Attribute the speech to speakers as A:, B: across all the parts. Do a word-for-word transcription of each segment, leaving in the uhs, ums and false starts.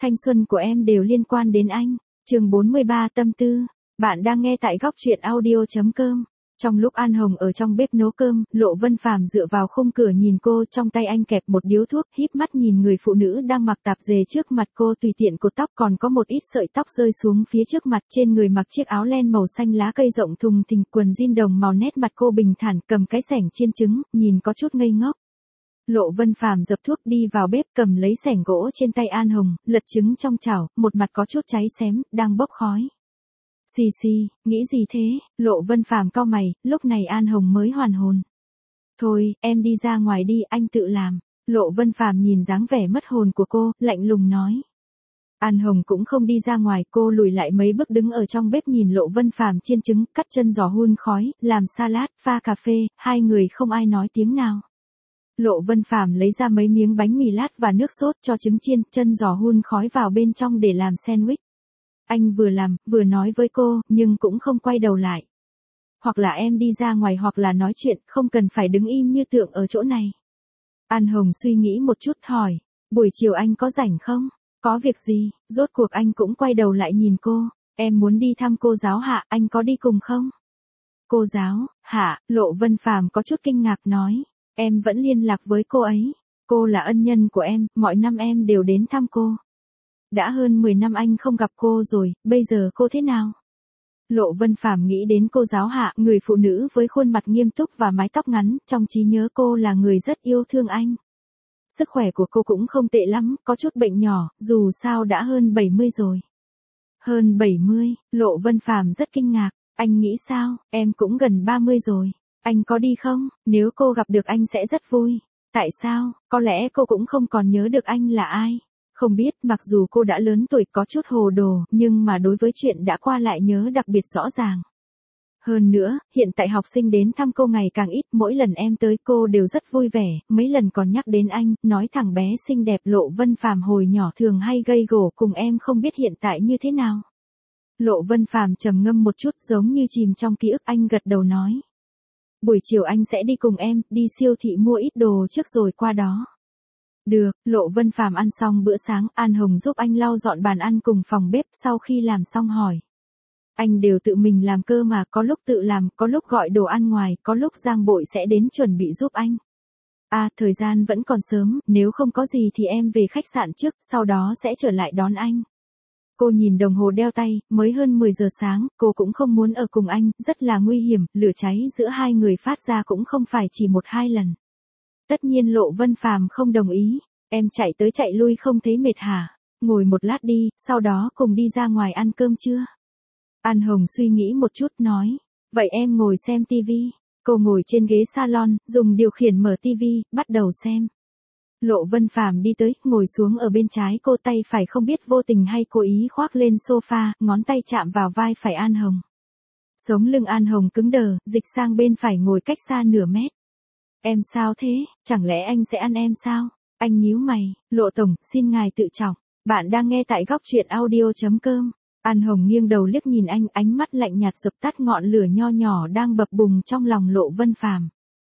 A: Thanh xuân của em đều liên quan đến anh. Chương bốn mươi ba tâm tư. Bạn đang nghe tại góc truyện audio chấm com. Trong lúc An Hồng ở trong bếp nấu cơm, Lộ Vân Phàm dựa vào khung cửa nhìn cô, trong tay anh kẹp một điếu thuốc, híp mắt nhìn người phụ nữ đang mặc tạp dề trước mặt cô, tùy tiện cột tóc còn có một ít sợi tóc rơi xuống phía trước mặt, trên người mặc chiếc áo len màu xanh lá cây rộng thùng thình, quần jean đồng màu, nét mặt cô bình thản, cầm cái xẻng chiên trứng, nhìn có chút ngây ngốc. Lộ Vân Phàm dập thuốc đi vào bếp, cầm lấy xẻng gỗ trên tay An Hồng, lật trứng trong chảo, một mặt có chút cháy xém, đang bốc khói. Xì xì, nghĩ gì thế? Lộ Vân Phàm cau mày, lúc này An Hồng mới hoàn hồn. Thôi, em đi ra ngoài đi, anh tự làm. Lộ Vân Phàm nhìn dáng vẻ mất hồn của cô, lạnh lùng nói. An Hồng cũng không đi ra ngoài, cô lùi lại mấy bước đứng ở trong bếp nhìn Lộ Vân Phàm chiên trứng, cắt chân giò hun khói, làm salad, pha cà phê, hai người không ai nói tiếng nào. Lộ Vân Phàm lấy ra mấy miếng bánh mì lát và nước sốt cho trứng chiên, chân giò hun khói vào bên trong để làm sandwich. Anh vừa làm, vừa nói với cô, nhưng cũng không quay đầu lại. Hoặc là em đi ra ngoài hoặc là nói chuyện, không cần phải đứng im như tượng ở chỗ này. An Hồng suy nghĩ một chút hỏi, buổi chiều anh có rảnh không? Có việc gì? Rốt cuộc anh cũng quay đầu lại nhìn cô, em muốn đi thăm cô giáo Hạ, anh có đi cùng không? Cô giáo, Hạ, Lộ Vân Phàm có chút kinh ngạc nói, em vẫn liên lạc với cô ấy. Cô là ân nhân của em, mọi năm em đều đến thăm cô. Đã hơn mười năm anh không gặp cô rồi, bây giờ cô thế nào? Lộ Vân Phàm nghĩ đến cô giáo Hạ, người phụ nữ với khuôn mặt nghiêm túc và mái tóc ngắn, trong trí nhớ cô là người rất yêu thương anh. Sức khỏe của cô cũng không tệ lắm, có chút bệnh nhỏ, dù sao đã hơn bảy mươi rồi. Hơn bảy mươi, Lộ Vân Phàm rất kinh ngạc, anh nghĩ sao, em cũng gần ba mươi rồi. Anh có đi không? Nếu cô gặp được anh sẽ rất vui. Tại sao? Có lẽ cô cũng không còn nhớ được anh là ai. Không biết, mặc dù cô đã lớn tuổi có chút hồ đồ, nhưng mà đối với chuyện đã qua lại nhớ đặc biệt rõ ràng. Hơn nữa, hiện tại học sinh đến thăm cô ngày càng ít, mỗi lần em tới cô đều rất vui vẻ, mấy lần còn nhắc đến anh, nói thằng bé xinh đẹp Lộ Vân Phàm hồi nhỏ thường hay gây gổ cùng em, không biết hiện tại như thế nào. Lộ Vân Phàm trầm ngâm một chút, giống như chìm trong ký ức, anh gật đầu nói. Buổi chiều anh sẽ đi cùng em, đi siêu thị mua ít đồ trước rồi qua đó. Được, Lộ Vân Phàm ăn xong bữa sáng, An Hồng giúp anh lau dọn bàn ăn cùng phòng bếp, sau khi làm xong hỏi. Anh đều tự mình làm cơ mà, có lúc tự làm, có lúc gọi đồ ăn ngoài, có lúc Giang Bội sẽ đến chuẩn bị giúp anh. À, thời gian vẫn còn sớm, nếu không có gì thì em về khách sạn trước, sau đó sẽ trở lại đón anh. Cô nhìn đồng hồ đeo tay, mới hơn mười giờ sáng, cô cũng không muốn ở cùng anh, rất là nguy hiểm, lửa cháy giữa hai người phát ra cũng không phải chỉ một hai lần. Tất nhiên Lộ Vân Phàm không đồng ý, em chạy tới chạy lui không thấy mệt hả? Ngồi một lát đi, sau đó cùng đi ra ngoài ăn cơm chưa? An Hồng suy nghĩ một chút nói, vậy em ngồi xem tivi. Cô ngồi trên ghế salon, dùng điều khiển mở tivi, bắt đầu xem. Lộ Vân Phàm đi tới, ngồi xuống ở bên trái cô, tay phải không biết vô tình hay cố ý khoác lên sofa, ngón tay chạm vào vai phải An Hồng. Sống lưng An Hồng cứng đờ, dịch sang bên phải ngồi cách xa nửa mét. Em sao thế, chẳng lẽ anh sẽ ăn em sao? Anh nhíu mày, Lộ tổng, xin ngài tự trọng. Bạn đang nghe tại góc truyện audio chấm com. An Hồng nghiêng đầu liếc nhìn anh, ánh mắt lạnh nhạt dập tắt ngọn lửa nho nhỏ đang bập bùng trong lòng Lộ Vân Phàm.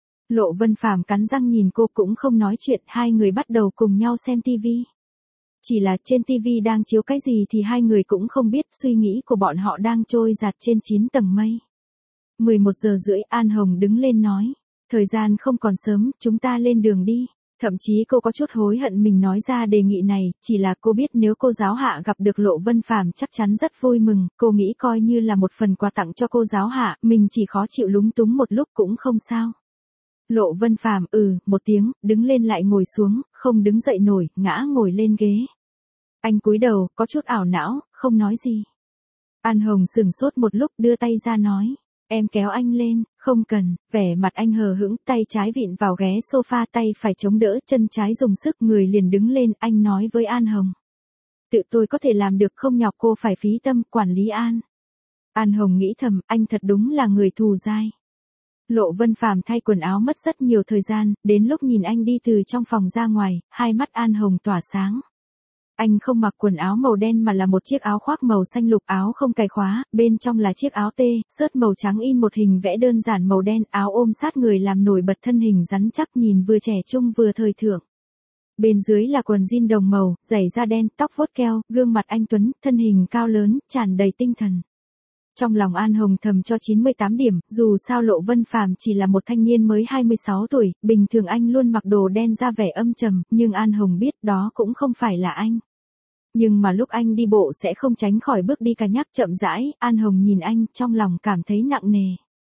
A: Lộ Vân Phàm cắn răng nhìn cô cũng không nói chuyện, hai người bắt đầu cùng nhau xem tivi. Chỉ là trên tivi đang chiếu cái gì thì hai người cũng không biết, suy nghĩ của bọn họ đang trôi dạt trên chín tầng mây. mười một giờ rưỡi, An Hồng đứng lên nói. Thời gian không còn sớm, chúng ta lên đường đi. Thậm chí cô có chút hối hận mình nói ra đề nghị này, chỉ là cô biết nếu cô giáo Hạ gặp được Lộ Vân Phàm chắc chắn rất vui mừng, cô nghĩ coi như là một phần quà tặng cho cô giáo Hạ, mình chỉ khó chịu lúng túng một lúc cũng không sao. Lộ Vân Phàm ừ, một tiếng, đứng lên lại ngồi xuống, không đứng dậy nổi, ngã ngồi lên ghế. Anh cúi đầu, có chút ảo não, không nói gì. An Hồng sững sốt một lúc, đưa tay ra nói. Em kéo anh lên, không cần, vẻ mặt anh hờ hững, tay trái vịn vào ghế sofa, tay phải chống đỡ, chân trái dùng sức, người liền đứng lên, anh nói với An Hồng. Tự tôi có thể làm được, không nhọc cô phải phí tâm, quản lý An. An Hồng nghĩ thầm, anh thật đúng là người thù dai. Lộ Vân Phàm thay quần áo mất rất nhiều thời gian, đến lúc nhìn anh đi từ trong phòng ra ngoài, hai mắt An Hồng tỏa sáng. Anh không mặc quần áo màu đen mà là một chiếc áo khoác màu xanh lục, áo không cài khóa, bên trong là chiếc áo tê, sớt màu trắng in một hình vẽ đơn giản màu đen, áo ôm sát người làm nổi bật thân hình rắn chắc, nhìn vừa trẻ trung vừa thời thượng. Bên dưới là quần jean đồng màu, giày da đen, tóc vuốt keo, gương mặt anh tuấn, thân hình cao lớn, tràn đầy tinh thần. Trong lòng An Hồng thầm cho chín mươi tám điểm, dù sao Lộ Vân Phàm chỉ là một thanh niên mới hai mươi sáu tuổi, bình thường anh luôn mặc đồ đen ra vẻ âm trầm, nhưng An Hồng biết đó cũng không phải là anh. Nhưng mà lúc anh đi bộ sẽ không tránh khỏi bước đi cà nhắc chậm rãi, An Hồng nhìn anh, trong lòng cảm thấy nặng nề.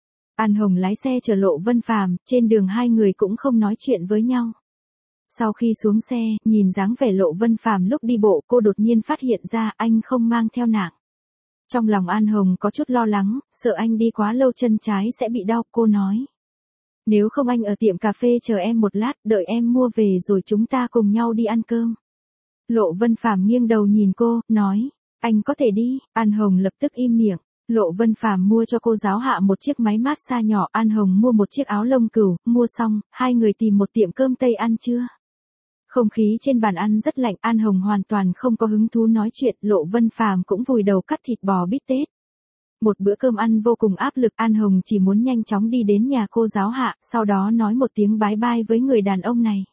A: An Hồng lái xe chở Lộ Vân Phàm, trên đường hai người cũng không nói chuyện với nhau. Sau khi xuống xe, nhìn dáng vẻ Lộ Vân Phàm lúc đi bộ, cô đột nhiên phát hiện ra anh không mang theo nạng. Trong lòng An Hồng có chút lo lắng, sợ anh đi quá lâu chân trái sẽ bị đau, cô nói. Nếu không anh ở tiệm cà phê chờ em một lát, đợi em mua về rồi chúng ta cùng nhau đi ăn cơm. Lộ Vân Phàm nghiêng đầu nhìn cô, nói, anh có thể đi. An Hồng lập tức im miệng. Lộ Vân Phàm mua cho cô giáo hạ một chiếc máy massage nhỏ, An Hồng mua một chiếc áo lông cừu, mua xong, hai người tìm một tiệm cơm Tây ăn trưa. Không khí trên bàn ăn rất lạnh, An Hồng hoàn toàn không có hứng thú nói chuyện, Lộ Vân Phàm cũng vùi đầu cắt thịt bò bít tết. Một bữa cơm ăn vô cùng áp lực, An Hồng chỉ muốn nhanh chóng đi đến nhà cô giáo hạ, sau đó nói một tiếng bái bai với người đàn ông này.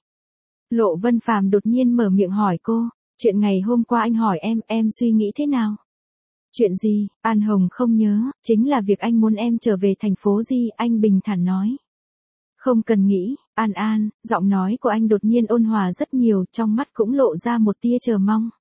A: Lộ Vân Phàm đột nhiên mở miệng hỏi cô, chuyện ngày hôm qua anh hỏi em, em suy nghĩ thế nào? Chuyện gì? An Hồng không nhớ, chính là việc anh muốn em trở về thành phố Di, anh bình thản nói. Không cần nghĩ, An An, giọng nói của anh đột nhiên ôn hòa rất nhiều, trong mắt cũng lộ ra một tia chờ mong.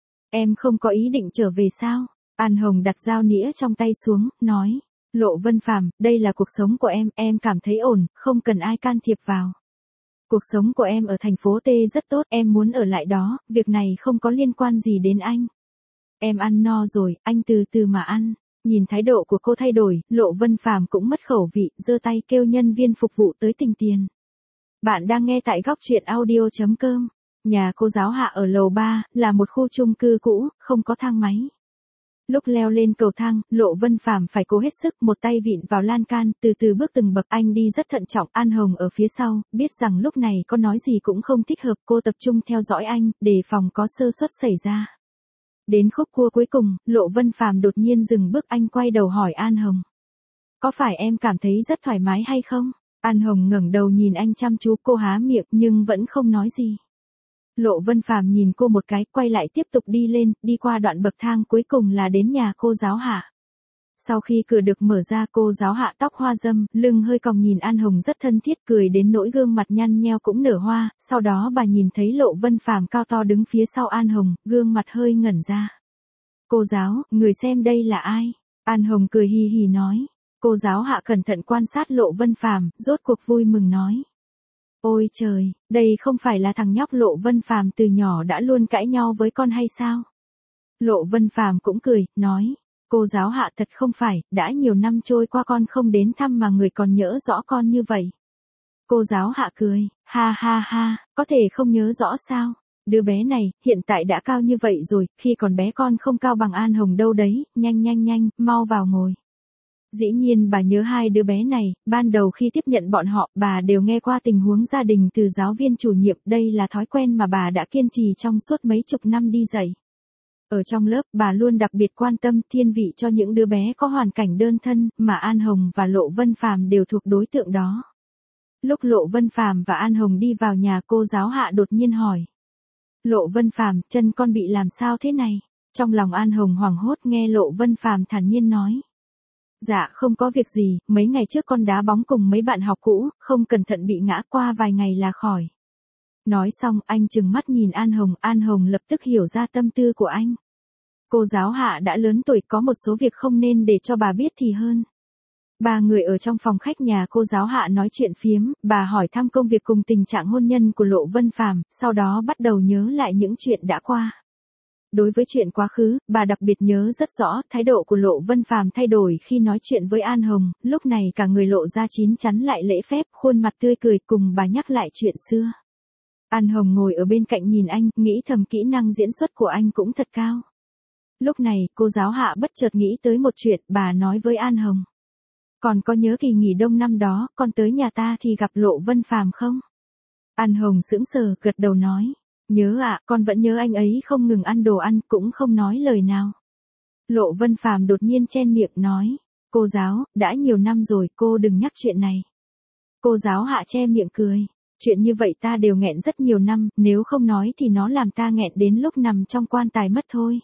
A: Em không có ý định trở về sao? An Hồng đặt dao nĩa trong tay xuống, nói. Lộ Vân Phàm, đây là cuộc sống của em, em cảm thấy ổn, không cần ai can thiệp vào. Cuộc sống của em ở thành phố T rất tốt, em muốn ở lại đó, việc này không có liên quan gì đến anh. Em ăn no rồi, anh từ từ mà ăn. Nhìn thái độ của cô thay đổi, Lộ Vân Phàm cũng mất khẩu vị, giơ tay kêu nhân viên phục vụ tới tình tiền. Bạn đang nghe tại góc truyện audio chấm com. Nhà cô giáo hạ ở lầu ba, là một khu chung cư cũ, không có thang máy. Lúc leo lên cầu thang, Lộ Vân Phàm phải cố hết sức, một tay vịn vào lan can, từ từ bước từng bậc, anh đi rất thận trọng, An Hồng ở phía sau, biết rằng lúc này có nói gì cũng không thích hợp, cô tập trung theo dõi anh, đề phòng có sơ suất xảy ra. Đến khúc cua cuối cùng, Lộ Vân Phàm đột nhiên dừng bước, anh quay đầu hỏi An Hồng. Có phải em cảm thấy rất thoải mái hay không? An Hồng ngẩng đầu nhìn anh chăm chú, cô há miệng nhưng vẫn không nói gì. Lộ Vân Phàm nhìn cô một cái, quay lại tiếp tục đi lên, đi qua đoạn bậc thang cuối cùng là đến nhà cô giáo hạ. Sau khi cửa được mở ra, cô giáo hạ tóc hoa râm, lưng hơi còng nhìn An Hồng rất thân thiết, cười đến nỗi gương mặt nhăn nheo cũng nở hoa, sau đó bà nhìn thấy Lộ Vân Phàm cao to đứng phía sau An Hồng, gương mặt hơi ngẩn ra. Cô giáo, người xem đây là ai? An Hồng cười hì hì nói. Cô giáo hạ cẩn thận quan sát Lộ Vân Phàm, rốt cuộc vui mừng nói. Ôi trời, đây không phải là thằng nhóc Lộ Vân Phàm từ nhỏ đã luôn cãi nhau với con hay sao? Lộ Vân Phàm cũng cười, nói. Cô giáo hạ thật không phải, đã nhiều năm trôi qua con không đến thăm mà người còn nhớ rõ con như vậy. Cô giáo hạ cười, ha ha ha, có thể không nhớ rõ sao? Đứa bé này, hiện tại đã cao như vậy rồi, khi còn bé con không cao bằng An Hồng đâu đấy, nhanh nhanh nhanh, mau vào ngồi. Dĩ nhiên bà nhớ hai đứa bé này, ban đầu khi tiếp nhận bọn họ, bà đều nghe qua tình huống gia đình từ giáo viên chủ nhiệm, đây là thói quen mà bà đã kiên trì trong suốt mấy chục năm đi dạy. Ở trong lớp, bà luôn đặc biệt quan tâm, thiên vị cho những đứa bé có hoàn cảnh đơn thân, mà An Hồng và Lộ Vân Phàm đều thuộc đối tượng đó. Lúc Lộ Vân Phàm và An Hồng đi vào nhà, cô giáo hạ đột nhiên hỏi. Lộ Vân Phàm, chân con bị làm sao thế này? Trong lòng An Hồng hoảng hốt nghe Lộ Vân Phàm thản nhiên nói. Dạ không có việc gì, mấy ngày trước con đá bóng cùng mấy bạn học cũ, không cẩn thận bị ngã, qua vài ngày là khỏi. Nói xong anh trừng mắt nhìn An Hồng, An Hồng lập tức hiểu ra tâm tư của anh. Cô giáo hạ đã lớn tuổi, có một số việc không nên để cho bà biết thì hơn. Ba người ở trong phòng khách nhà cô giáo hạ nói chuyện phiếm, bà hỏi thăm công việc cùng tình trạng hôn nhân của Lộ Vân Phàm, sau đó bắt đầu nhớ lại những chuyện đã qua. Đối với chuyện quá khứ, bà đặc biệt nhớ rất rõ, thái độ của Lộ Vân Phàm thay đổi khi nói chuyện với An Hồng, lúc này cả người lộ ra chín chắn lại lễ phép, khuôn mặt tươi cười cùng bà nhắc lại chuyện xưa. An Hồng ngồi ở bên cạnh nhìn anh, nghĩ thầm kỹ năng diễn xuất của anh cũng thật cao. Lúc này, cô giáo hạ bất chợt nghĩ tới một chuyện, bà nói với An Hồng. Còn có nhớ kỳ nghỉ đông năm đó, con tới nhà ta thì gặp Lộ Vân Phàm không? An Hồng sững sờ, gật đầu nói. Nhớ ạ, à, con vẫn nhớ anh ấy không ngừng ăn đồ ăn, cũng không nói lời nào. Lộ Vân Phàm đột nhiên chen miệng nói. Cô giáo, đã nhiều năm rồi, cô đừng nhắc chuyện này. Cô giáo hạ che miệng cười. chuyện như vậy ta đều nghẹn rất nhiều năm, nếu không nói thì nó làm ta nghẹn đến lúc nằm trong quan tài mất thôi.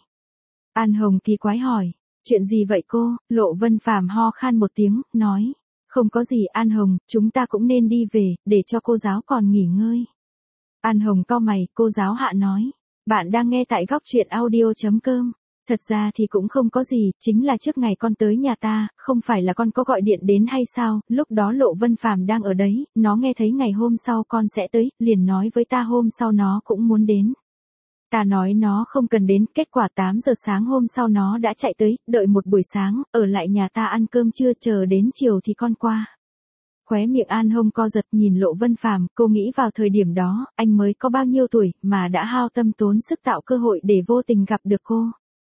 A: An Hồng kỳ quái hỏi, chuyện gì vậy cô? Lộ Vân Phàm ho khan một tiếng, nói, không có gì An Hồng, chúng ta cũng nên đi về, để cho cô giáo còn nghỉ ngơi. An Hồng cau mày, cô giáo Hạ nói, bạn đang nghe tại góc truyện audio.com. Thật ra thì cũng không có gì, chính là trước ngày con tới nhà ta, không phải là con có gọi điện đến hay sao, lúc đó Lộ Vân Phàm đang ở đấy, nó nghe thấy ngày hôm sau con sẽ tới, liền nói với ta hôm sau nó cũng muốn đến. Ta nói nó không cần đến, kết quả tám giờ sáng hôm sau nó đã chạy tới, đợi một buổi sáng, ở lại nhà ta ăn cơm trưa chờ đến chiều thì con qua. Khóe miệng An Hồng co giật nhìn Lộ Vân Phàm, cô nghĩ vào thời điểm đó, anh mới có bao nhiêu tuổi, mà đã hao tâm tốn sức tạo cơ hội để vô tình gặp được cô.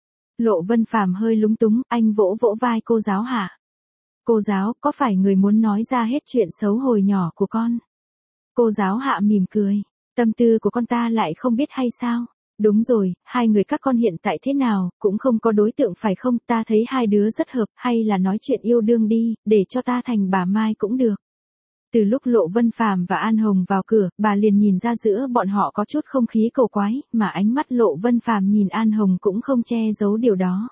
A: Lộ Vân Phàm hơi lúng túng, anh vỗ vỗ vai cô giáo Hạ. Cô giáo, có phải người muốn nói ra hết chuyện xấu hồi nhỏ của con? Cô giáo Hạ mỉm cười, tâm tư của con ta lại không biết hay sao? Đúng rồi, hai người các con hiện tại thế nào, cũng không có đối tượng phải không, ta thấy hai đứa rất hợp, hay là nói chuyện yêu đương đi, để cho ta thành bà Mai cũng được. Từ lúc Lộ Vân Phàm và An Hồng vào cửa, bà liền nhìn ra giữa bọn họ có chút không khí cổ quái, mà ánh mắt Lộ Vân Phàm nhìn An Hồng cũng không che giấu điều đó.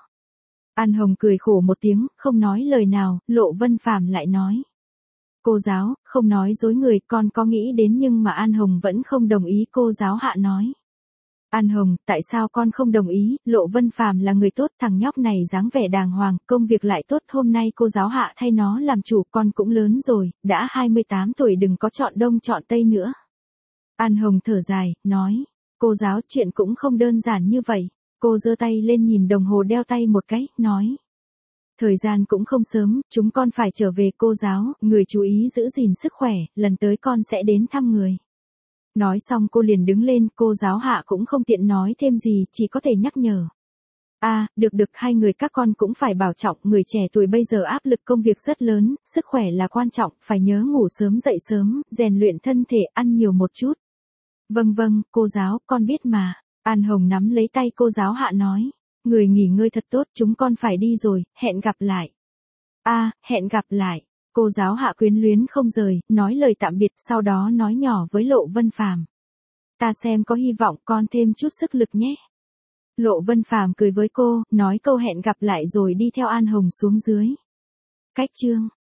A: An Hồng cười khổ một tiếng, không nói lời nào, Lộ Vân Phàm lại nói. Cô giáo, không nói dối người, con có nghĩ đến nhưng mà An Hồng vẫn không đồng ý, cô giáo Hạ nói. An Hồng, tại sao con không đồng ý, Lộ Vân Phàm là người tốt, thằng nhóc này dáng vẻ đàng hoàng, công việc lại tốt, hôm nay cô giáo Hạ thay nó làm chủ, con cũng lớn rồi, đã hai mươi tám tuổi đừng có chọn đông chọn tây nữa. An Hồng thở dài, nói, cô giáo chuyện cũng không đơn giản như vậy, cô giơ tay lên nhìn đồng hồ đeo tay một cái, nói. Thời gian cũng không sớm, chúng con phải trở về, cô giáo, người chú ý giữ gìn sức khỏe, lần tới con sẽ đến thăm người. Nói xong cô liền đứng lên, cô giáo Hạ cũng không tiện nói thêm gì, chỉ có thể nhắc nhở. À, được được, hai người các con cũng phải bảo trọng, người trẻ tuổi bây giờ áp lực công việc rất lớn, sức khỏe là quan trọng, phải nhớ ngủ sớm dậy sớm, rèn luyện thân thể, ăn nhiều một chút. Vâng vâng, cô giáo, con biết mà. An Hồng nắm lấy tay cô giáo Hạ nói. Người nghỉ ngơi thật tốt, chúng con phải đi rồi, hẹn gặp lại. À, hẹn gặp lại. Cô giáo Hạ quyến luyến không rời, nói lời tạm biệt, sau đó nói nhỏ với Lộ Vân Phàm. Ta xem có hy vọng con thêm chút sức lực nhé. Lộ Vân Phàm cười với cô, nói câu hẹn gặp lại rồi đi theo An Hồng xuống dưới. Cách chương